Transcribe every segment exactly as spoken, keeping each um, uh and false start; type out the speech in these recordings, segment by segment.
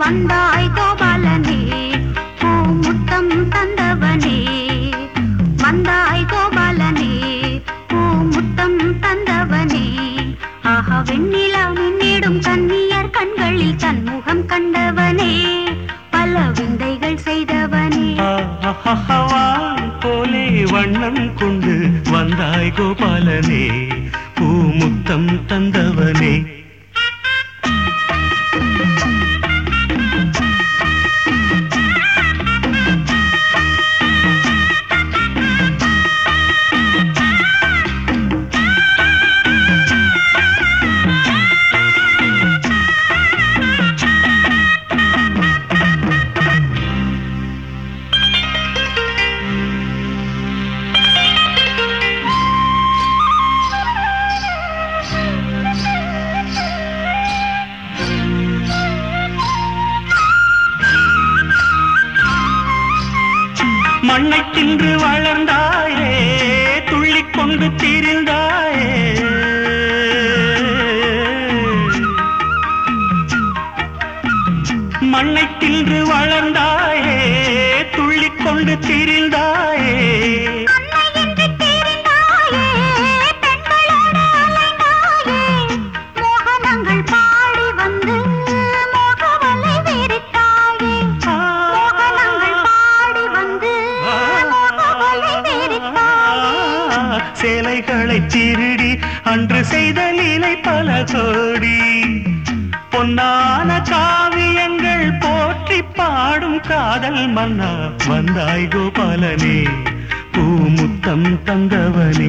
வந்தாய் கோபாலனே பூமுத்தம் தந்தவனே வந்தாய் கோபாலனே பூமுத்தம் தந்தவனே ஆஹா வெண்ணிலா மின்னிடும் கன்னியர் கண்களில் தன்முகம் கண்டவனே பல விந்தைகள் செய்தவனே போலே வண்ணம் கொண்டு வந்தாய் கோபாலனே பூமுத்தம் தந்தவனே மண்ணை தின்று வளர்ந்தாயே துள்ளிக் கொண்டு திரிந்தாயே மண்ணை தின்று வளர்ந்தாயே துள்ளிக் கொண்டு திரிந்தாயே சேலைகளை திருடி அன்று செய்த லீலை பல கோடி பொன்னான காவியங்கள் போற்றி பாடும் காதல் மன்னா வந்தாய் கோபாலனே பூமுத்தம் தந்தவனே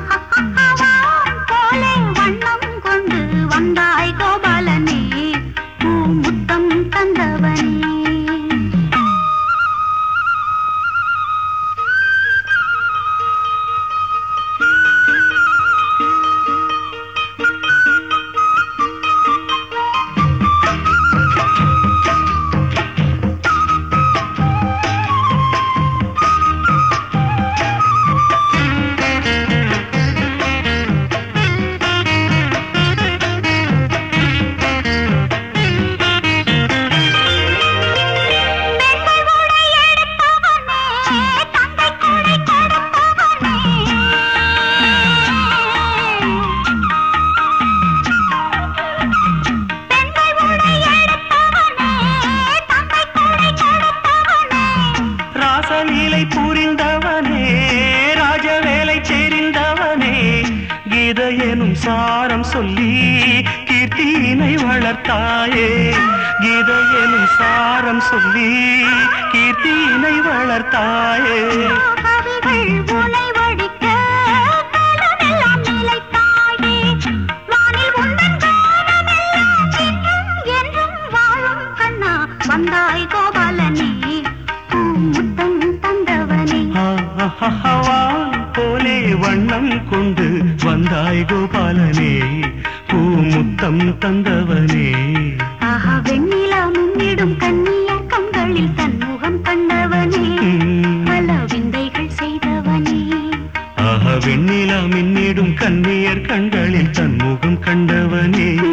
வண்ணம் கொண்டு வந்தாய் கோபாலனே பூமுத்தம் தந்தவனே ராசலீலை புரிந்தவனே ராஜவேலை தெரிந்தவனே கீத எனும் சாரம் சொல்லி கீர்த்தியினை வளர்த்தாயே கீத எனும் சாரம் சொல்லி கீர்த்தியினை வளர்த்தாயே வந்தாய் கோபாலனே பூமுத்தம் தந்தவனே போலே வண்ணம் கொண்டு வந்தாய் கோபாலனே பூமுத்தம் தந்தவனே ஆஹா வெண்ணிலா முன்னிடும் கன்னியர் கண்களில் தன்முகம் கண்டவனே பல விந்தைகள் செய்தவனே ஆஹா வெண்ணிலா மின்னிடும் கன்னியர் கண்களில் தன்முகம் கண்டவனே